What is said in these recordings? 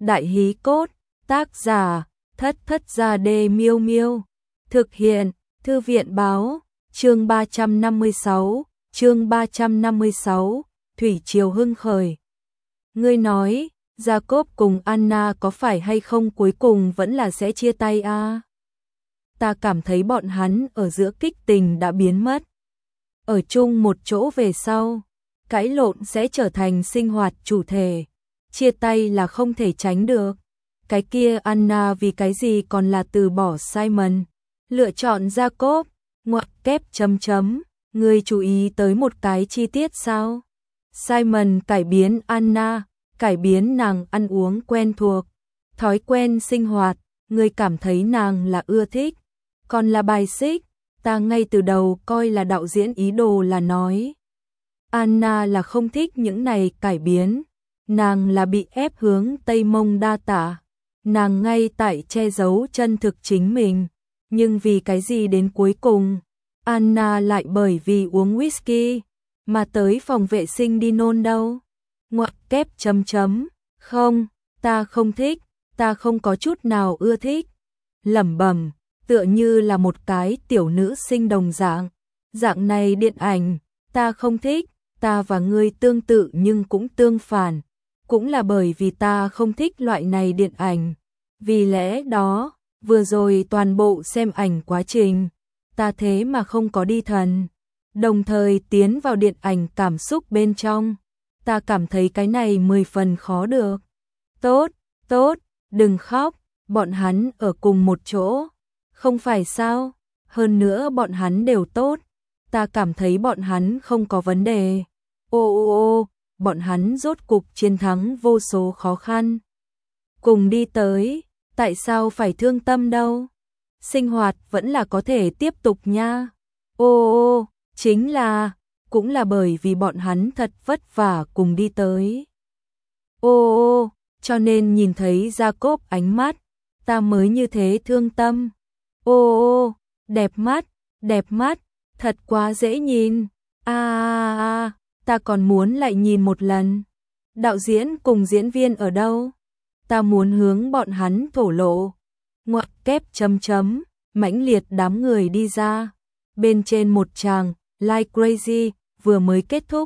Đại hí cốt, tác giả, Thất Thất Gia Đê Miêu Miêu. Thực hiện, Thư viện báo, chương 356, Thủy Triều hưng khởi. Ngươi nói, Jacob cùng Anna có phải hay không cuối cùng vẫn là sẽ chia tay à? Ta cảm thấy bọn hắn ở giữa kích tình đã biến mất. Ở chung một chỗ về sau, cãi lộn sẽ trở thành sinh hoạt chủ thể. Chia tay là không thể tránh được. Cái kia Anna vì cái gì còn là từ bỏ Simon, lựa chọn Jacob, ngoặc kép chấm chấm. Ngươi chú ý tới một cái chi tiết sao? Simon cải biến Anna, cải biến nàng ăn uống quen thuộc, thói quen sinh hoạt, ngươi cảm thấy nàng là ưa thích, còn là bài xích. Ta ngay từ đầu coi là đạo diễn ý đồ là nói Anna là không thích những này cải biến, nàng là bị ép hướng Tây Mông đa tả, nàng ngay tại che giấu chân thực chính mình, nhưng vì cái gì đến cuối cùng Anna lại bởi vì uống whisky mà tới phòng vệ sinh đi nôn đâu? Ngoặc kép chấm chấm, không, ta không thích, ta không có chút nào ưa thích. Lẩm bẩm, tựa như là một cái tiểu nữ sinh đồng dạng. Dạng này điện ảnh, ta không thích, ta và ngươi tương tự nhưng cũng tương phản. Cũng là bởi vì ta không thích loại này điện ảnh. Vì lẽ đó, vừa rồi toàn bộ xem ảnh quá trình, ta thế mà không có đi thần. Đồng thời tiến vào điện ảnh cảm xúc bên trong. Ta cảm thấy cái này 10 phần khó được. Tốt, tốt, đừng khóc, bọn hắn ở cùng một chỗ. Không phải sao? Hơn nữa bọn hắn đều tốt. Ta cảm thấy bọn hắn không có vấn đề. Ô, bọn hắn rốt cục chiến thắng vô số khó khăn. Cùng đi tới, tại sao phải thương tâm đâu? Sinh hoạt vẫn là có thể tiếp tục nha. Ô, chính là, cũng là bởi vì bọn hắn thật vất vả cùng đi tới. Ô, cho nên nhìn thấy Jacob ánh mắt, ta mới như thế thương tâm. Ô, đẹp mắt, thật quá dễ nhìn. Ta còn muốn lại nhìn một lần. Đạo diễn cùng diễn viên ở đâu? Ta muốn hướng bọn hắn thổ lộ. Ngoặc kép chấm chấm, mãnh liệt đám người đi ra. Bên trên một tràng, Like Crazy, vừa mới kết thúc.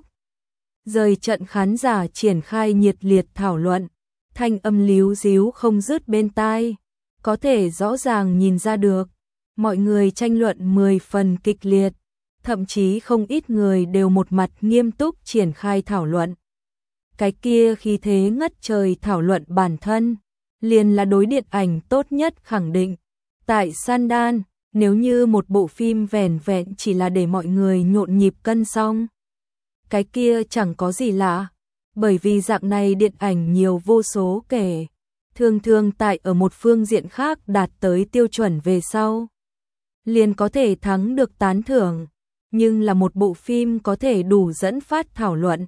Rời trận khán giả triển khai nhiệt liệt thảo luận. Thanh âm líu díu không dứt bên tai. Có thể rõ ràng nhìn ra được. Mọi người tranh luận 10 phần kịch liệt. Thậm chí không ít người đều một mặt nghiêm túc triển khai thảo luận. Cái kia khí thế ngất trời thảo luận bản thân, liền là đối điện ảnh tốt nhất khẳng định. Tại Sundance, nếu như một bộ phim vẻn vẹn chỉ là để mọi người nhộn nhịp cân xong, cái kia chẳng có gì lạ, bởi vì dạng này điện ảnh nhiều vô số kể, thường tại ở một phương diện khác đạt tới tiêu chuẩn về sau, liền có thể thắng được tán thưởng, nhưng là một bộ phim có thể đủ dẫn phát thảo luận,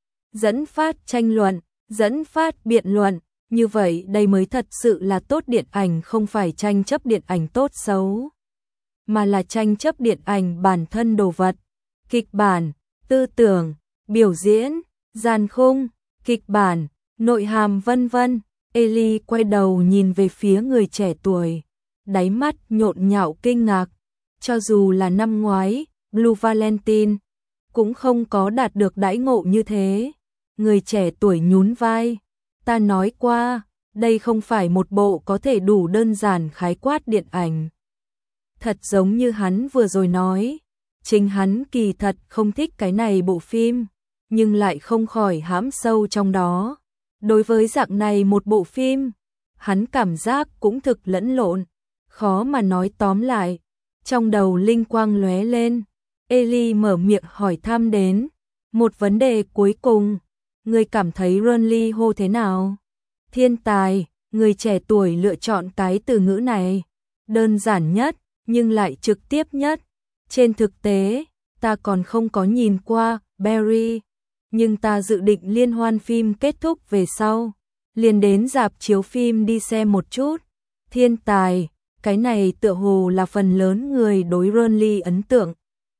dẫn phát tranh luận, dẫn phát biện luận, như vậy đây mới thật sự là tốt điện ảnh, không phải tranh chấp điện ảnh tốt xấu, mà là tranh chấp điện ảnh bản thân đồ vật, kịch bản, tư tưởng, biểu diễn, dàn khung, kịch bản, nội hàm vân vân. Ellie quay đầu nhìn về phía người trẻ tuổi, đáy mắt nhộn nhạo kinh ngạc, cho dù là năm ngoái, Blue Valentine cũng không có đạt được đãi ngộ như thế. Người trẻ tuổi nhún vai, ta nói qua, đây không phải một bộ có thể đủ đơn giản khái quát điện ảnh. Thật giống như hắn vừa rồi nói, chính hắn kỳ thật không thích cái này bộ phim, nhưng lại không khỏi hãm sâu trong đó. Đối với dạng này một bộ phim, hắn cảm giác cũng thực lẫn lộn, khó mà nói tóm lại. Trong đầu linh quang lóe lên, Ellie mở miệng hỏi thăm đến một vấn đề cuối cùng, người cảm thấy Ron Lee Ho thế nào? Thiên tài, người trẻ tuổi lựa chọn cái từ ngữ này, đơn giản nhất nhưng lại trực tiếp nhất. Trên thực tế, ta còn không có nhìn qua Barry, nhưng ta dự định liên hoan phim kết thúc về sau, liền đến rạp chiếu phim đi xem một chút. Thiên tài, cái này tựa hồ là phần lớn người đối Ron Lee ấn tượng.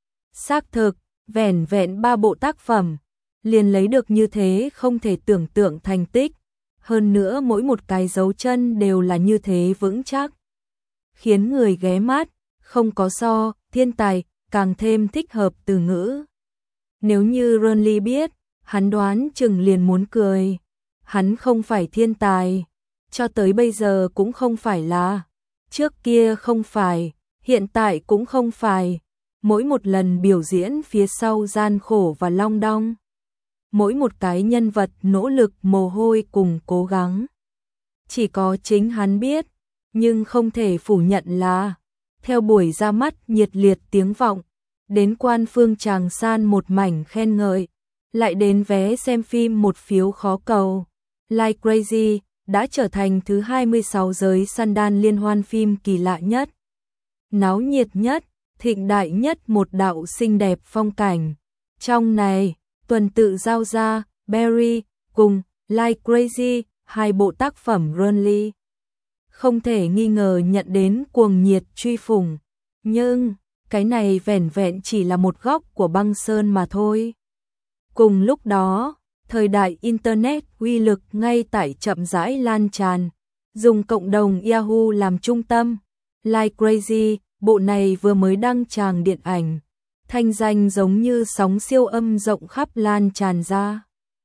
Xác thực, vẻn vẹn 3 bộ tác phẩm, liền lấy được như thế không thể tưởng tượng thành tích. hơn nữa mỗi một cái dấu chân đều là như thế vững chắc, khiến người ghé mắt, không có so, thiên tài, càng thêm thích hợp từ ngữ. Nếu như Ronly biết, hắn đoán chừng liền muốn cười. Hắn không phải thiên tài, cho tới bây giờ cũng không phải là, trước kia không phải, hiện tại cũng không phải. Mỗi một lần biểu diễn phía sau gian khổ và long đong, mỗi một cái nhân vật nỗ lực mồ hôi cùng cố gắng. Chỉ có chính hắn biết, nhưng không thể phủ nhận là, theo buổi ra mắt nhiệt liệt tiếng vọng, đến quan phương Tràng San một mảnh khen ngợi, lại đến vé xem phim một phiếu khó cầu, Like Crazy đã trở thành thứ 26 giới Sundance liên hoan phim kỳ lạ nhất, náo nhiệt nhất, thịnh đại nhất một đạo xinh đẹp phong cảnh. Trong này, tuần tự giao ra Berry cùng Like Crazy, hai bộ tác phẩm Ronly không thể nghi ngờ nhận đến cuồng nhiệt truy phủng, nhưng cái này vẻn vẹn chỉ là một góc của băng sơn mà thôi. Cùng lúc đó, thời đại Internet uy lực ngay tại chậm rãi lan tràn, dùng cộng đồng Yahoo làm trung tâm. Like Crazy, bộ này vừa mới đăng tràng điện ảnh, thanh danh giống như sóng siêu âm rộng khắp lan tràn ra.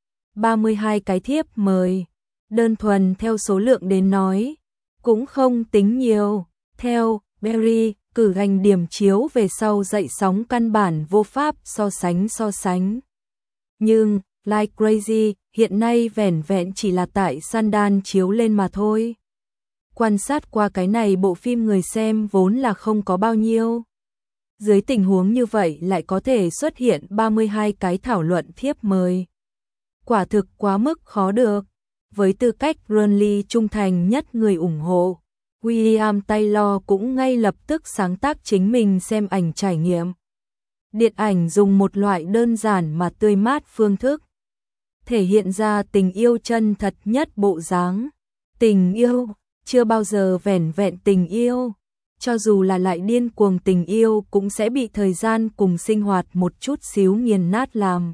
32 cái thiếp mời, đơn thuần theo số lượng đến nói, cũng không tính nhiều. Theo Berry, cử hành điểm chiếu về sau dậy sóng căn bản vô pháp so sánh. Nhưng, Like Crazy hiện nay vẻn vẹn chỉ là tại Sundance chiếu lên mà thôi. Quan sát qua cái này bộ phim người xem vốn là không có bao nhiêu. Dưới tình huống như vậy lại có thể xuất hiện 32 cái thảo luận thiếp mời. Quả thực quá mức khó được. Với tư cách Ronly trung thành nhất người ủng hộ, William Taylor cũng ngay lập tức sáng tác chính mình xem ảnh trải nghiệm. Điện ảnh dùng một loại đơn giản mà tươi mát phương thức, thể hiện ra tình yêu chân thật nhất bộ dáng. Tình yêu, chưa bao giờ vẻn vẹn tình yêu, cho dù là lại điên cuồng tình yêu cũng sẽ bị thời gian cùng sinh hoạt một chút xíu nghiền nát làm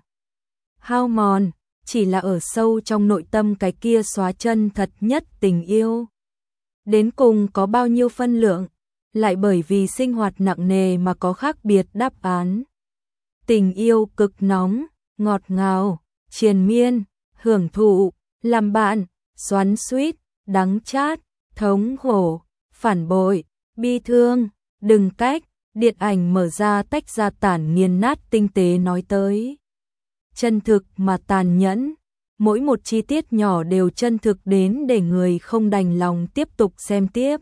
hao mòn, chỉ là ở sâu trong nội tâm cái kia xóa chân thật nhất tình yêu. Đến cùng có bao nhiêu phân lượng, lại bởi vì sinh hoạt nặng nề mà có khác biệt đáp án. Tình yêu cực nóng, ngọt ngào, triền miên, hưởng thụ, làm bạn, xoắn xuýt, đắng chát, thống khổ, phản bội, bi thương, đừng cách, điện ảnh mở ra tách ra tản nghiền nát tinh tế nói tới. Chân thực mà tàn nhẫn, mỗi một chi tiết nhỏ đều chân thực đến để người không đành lòng tiếp tục xem tiếp.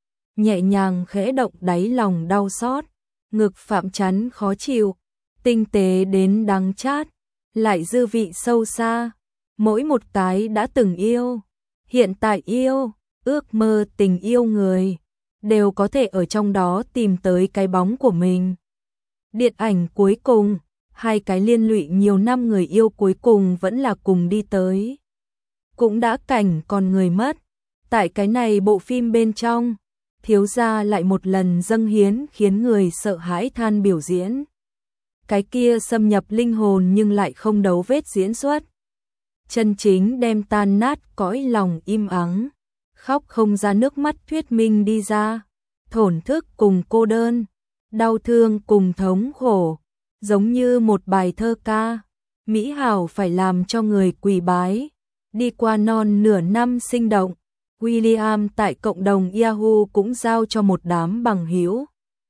Nhẹ nhàng khẽ động đáy lòng đau xót, ngực phạm chắn khó chịu, tinh tế đến đắng chát, lại dư vị sâu xa. Mỗi một cái đã từng yêu, hiện tại yêu, ước mơ tình yêu người, đều có thể ở trong đó tìm tới cái bóng của mình. Điện ảnh cuối cùng, hai cái liên lụy nhiều năm người yêu cuối cùng vẫn là cùng đi tới. Cũng đã cảnh còn người mất. Tại cái này bộ phim bên trong, thiếu gia lại một lần dâng hiến khiến người sợ hãi than biểu diễn. Cái kia xâm nhập linh hồn nhưng lại không đấu vết diễn xuất. Chân chính đem tan nát cõi lòng im ắng, khóc không ra nước mắt thuyết minh đi ra, thổn thức cùng cô đơn, đau thương cùng thống khổ, giống như một bài thơ ca, mỹ hảo phải làm cho người quỳ bái. Đi qua non nửa năm sinh động, William tại cộng đồng Yahoo cũng giao cho một đám bằng hữu.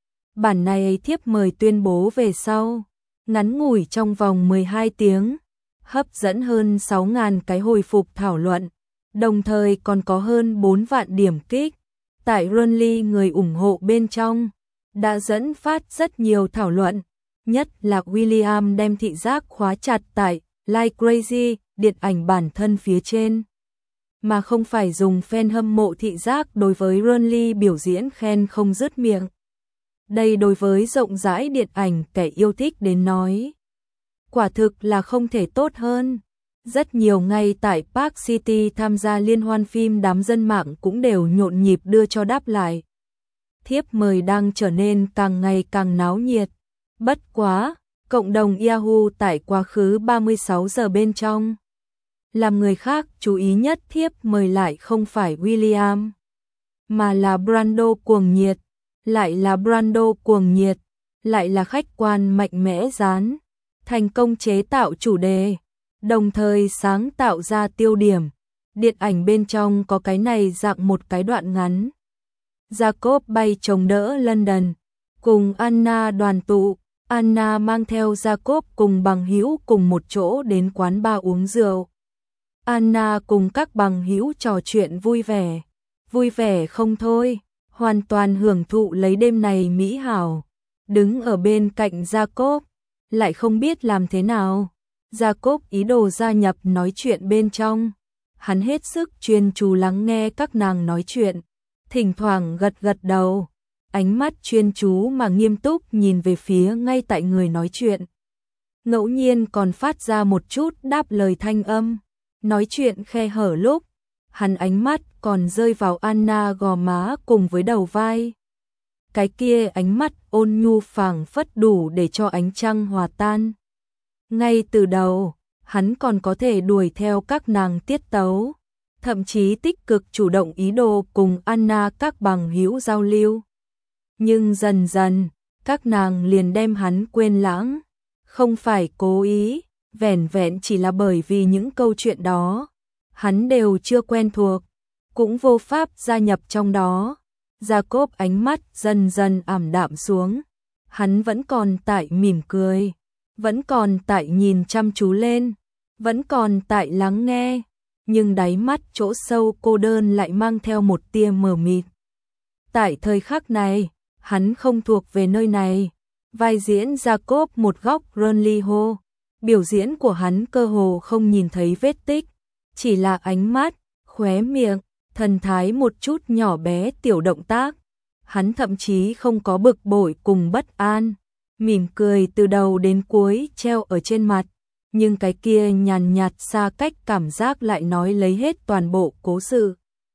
Bản này thiếp mời tuyên bố về sau, ngắn ngủi trong vòng 12 tiếng, hấp dẫn hơn 6.000 cái hồi phục thảo luận, đồng thời còn có hơn 4 vạn điểm kích. Tại Ronly người ủng hộ bên trong, đã dẫn phát rất nhiều thảo luận, nhất là William đem thị giác khóa chặt tại Like Crazy, điện ảnh bản thân phía trên, mà không phải dùng fan hâm mộ thị giác đối với Ronly biểu diễn khen không dứt miệng. Đây đối với rộng rãi điện ảnh kẻ yêu thích đến nói, quả thực là không thể tốt hơn. Rất nhiều ngay tại Park City tham gia liên hoan phim đám dân mạng cũng đều nhộn nhịp đưa cho đáp lại. Thiếp mời đang trở nên càng ngày càng náo nhiệt. Bất quá, cộng đồng Yahoo tại quá khứ 36 giờ bên trong, Làm người khác chú ý nhất thiếp mời lại không phải William, mà là Brando cuồng nhiệt, lại là Brando cuồng nhiệt, lại là khách quan mạnh mẽ dán, thành công chế tạo chủ đề, đồng thời sáng tạo ra tiêu điểm. Điện ảnh bên trong có cái này dạng một cái đoạn ngắn. Jacob bay chống đỡ London, cùng Anna đoàn tụ. Anna mang theo Jacob cùng bằng hữu cùng một chỗ đến quán bar uống rượu. Anna cùng các bằng hữu trò chuyện vui vẻ không thôi, hoàn toàn hưởng thụ lấy đêm này mỹ hảo. Đứng ở bên cạnh Jacob, lại không biết làm thế nào. Jacob ý đồ gia nhập nói chuyện bên trong. Hắn hết sức chuyên chú lắng nghe các nàng nói chuyện, thỉnh thoảng gật gật đầu, ánh mắt chuyên chú mà nghiêm túc nhìn về phía ngay tại người nói chuyện. Ngẫu nhiên còn phát ra một chút đáp lời thanh âm, nói chuyện khe hở lúc, hắn ánh mắt còn rơi vào Anna gò má cùng với đầu vai. Cái kia ánh mắt ôn nhu phảng phất đủ để cho ánh trăng hòa tan. Ngay từ đầu, hắn còn có thể đuổi theo các nàng tiết tấu, thậm chí tích cực chủ động ý đồ cùng Anna các bằng hữu giao lưu. Nhưng dần dần, các nàng liền đem hắn quên lãng, không phải cố ý, vẻn vẹn chỉ là bởi vì những câu chuyện đó, hắn đều chưa quen thuộc, cũng vô pháp gia nhập trong đó. Jacob ánh mắt dần dần ảm đạm xuống, hắn vẫn còn tại mỉm cười, vẫn còn tại nhìn chăm chú lên, vẫn còn tại lắng nghe, nhưng đáy mắt chỗ sâu cô đơn lại mang theo một tia mờ mịt. Tại thời khắc này, hắn không thuộc về nơi này. Vai diễn Jacob một góc Ronly Ho, biểu diễn của hắn cơ hồ không nhìn thấy vết tích, chỉ là ánh mắt, khóe miệng, thần thái một chút nhỏ bé tiểu động tác. Hắn thậm chí không có bực bội cùng bất an, mỉm cười từ đầu đến cuối treo ở trên mặt, nhưng cái kia nhàn nhạt xa cách cảm giác lại nói lấy hết toàn bộ cố sự.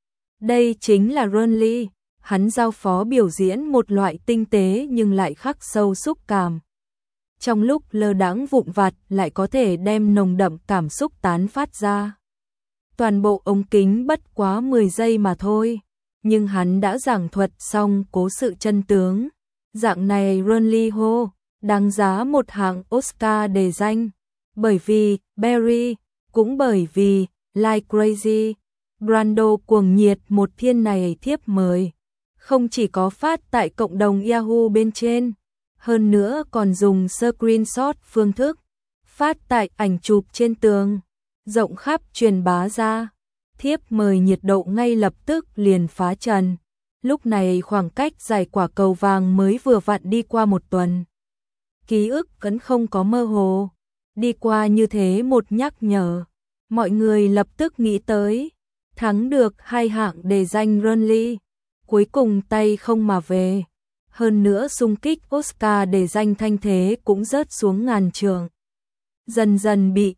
Đây chính là Ronly, hắn giao phó biểu diễn một loại tinh tế nhưng lại khắc sâu xúc cảm. Trong lúc lơ đãng vụn vặt lại có thể đem nồng đậm cảm xúc tán phát ra. Toàn bộ ống kính bất quá 10 giây mà thôi, nhưng hắn đã giảng thuật xong cố sự chân tướng. Dạng này Ronly Ho đáng giá một hạng Oscar đề danh, bởi vì Barry, cũng bởi vì Like Crazy. Brando cuồng nhiệt một thiên này thiếp mời, không chỉ có phát tại cộng đồng Yahoo bên trên, hơn nữa còn dùng screenshot phương thức, phát tại ảnh chụp trên tường, rộng khắp truyền bá ra. Thiếp mời nhiệt độ ngay lập tức liền phá trần. Lúc này khoảng cách giải quả cầu vàng mới vừa vặn đi qua một tuần. Ký ức vẫn không có mơ hồ. Đi qua như thế một nhắc nhở, mọi người lập tức nghĩ tới, thắng được 2 hạng đề danh Ronly, cuối cùng tay không mà về. Hơn nữa xung kích Oscar đề danh thanh thế cũng rớt xuống ngàn trường. Dần dần bị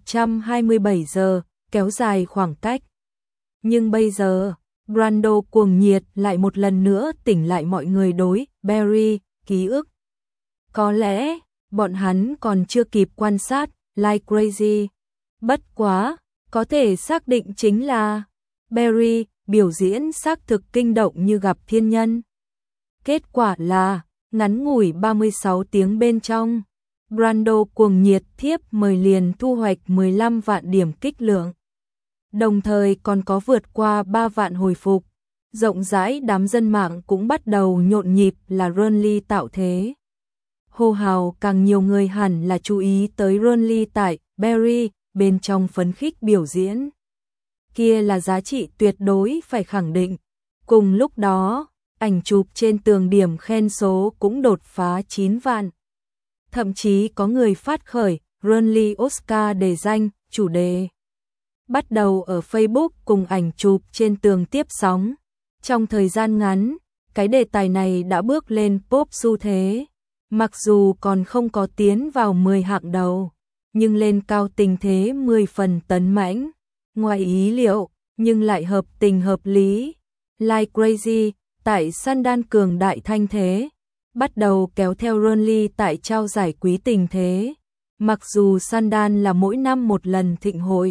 127 giờ kéo dài khoảng cách. Nhưng bây giờ, Brando cuồng nhiệt lại một lần nữa tỉnh lại mọi người đối Barry ký ức. Có lẽ, bọn hắn còn chưa kịp quan sát Like Crazy. Bất quá, có thể xác định chính là Barry biểu diễn xác thực kinh động như gặp thiên nhân. Kết quả là, ngắn ngủi 36 tiếng bên trong, Brando cuồng nhiệt thiếp mời liền thu hoạch 15 vạn điểm kích lượng. Đồng thời còn có vượt qua 3 vạn hồi phục. Rộng rãi đám dân mạng cũng bắt đầu nhộn nhịp là Ronly tạo thế. Hô hào càng nhiều người hẳn là chú ý tới Ronly tại Barry bên trong phấn khích biểu diễn. Kia là giá trị tuyệt đối phải khẳng định. Cùng lúc đó, ảnh chụp trên tường điểm khen số cũng đột phá 9 vạn. Thậm chí có người phát khởi Ronly Oscar đề danh chủ đề. Bắt đầu ở Facebook cùng ảnh chụp trên tường tiếp sóng. Trong thời gian ngắn, cái đề tài này đã bước lên pop xu thế. Mặc dù còn không có tiến vào 10 hạng đầu, nhưng lên cao tình thế 10 phần tấn mãnh. Ngoài ý liệu, nhưng lại hợp tình hợp lý. Like Crazy, tại Sundance cường đại thanh thế, bắt đầu kéo theo Ronly tại trao giải quý tình thế. Mặc dù Sundance là mỗi năm một lần thịnh hội,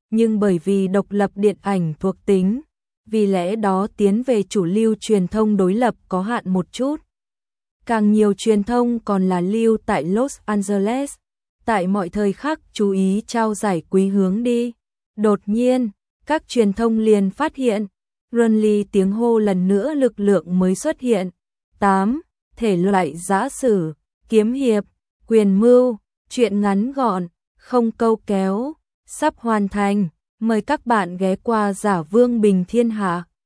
nhưng bởi vì độc lập điện ảnh thuộc tính, vì lẽ đó tiến về chủ lưu truyền thông đối lập có hạn một chút. Càng nhiều truyền thông còn là lưu tại Los Angeles, tại mọi thời khắc chú ý trao giải quý hướng đi. Đột nhiên, các truyền thông liền phát hiện, Runly tiếng hô lần nữa lực lượng mới xuất hiện. 8. Thể loại giã sử, kiếm hiệp, quyền mưu, truyện ngắn gọn, không câu kéo, sắp hoàn thành. Mời các bạn ghé qua Giả Vương Bình Thiên Hạ.